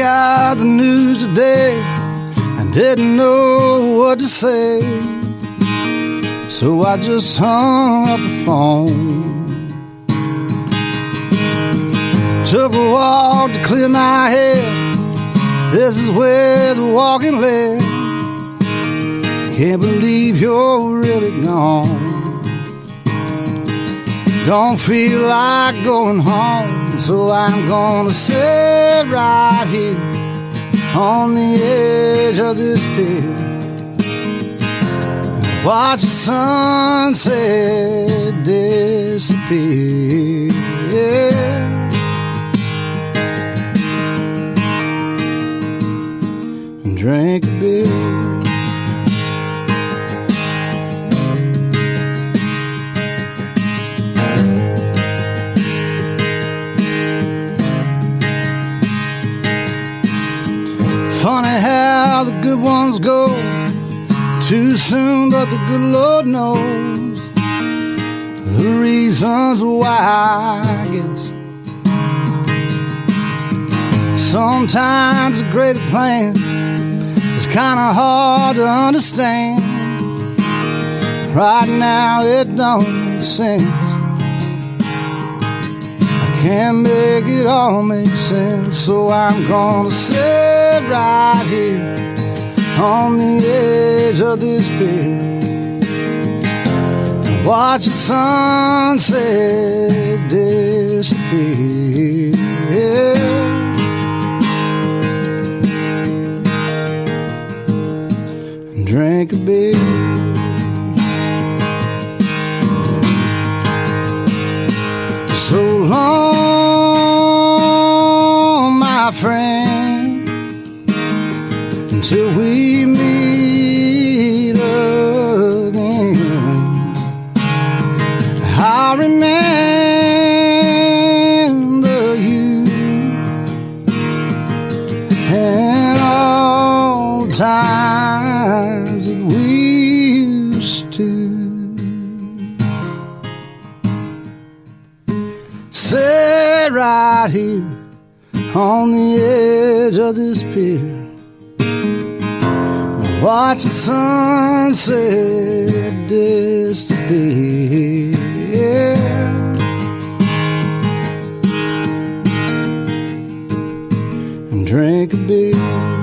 got the news today. I didn't know what to say, so I just hung up the phone. Took a walk to clear my head. This is where the walking led. Can't believe you're really gone. Don't feel like going home, so I'm gonna sit right here on the edge of this pier. Watch the sunset disappear. Yeah. And drink a beer. Funny how the good ones go too soon, but the good Lord knows the reasons why, I guess. Sometimes a greater plan is kinda hard to understand. Right now it don't make sense. Can't make it all make sense, so I'm gonna sit right here on the edge of this pier and watch the sunset disappear. Yeah. And drink a beer. So long, my friend, until we meet again. I'll remember you and all the times that we used to. Sit right here on the edge of this pier, watch the sunset disappear. Yeah. And drink a beer.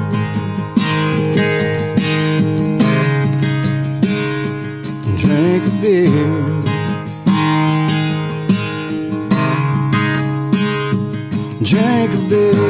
And drink a beer. Drink a beer.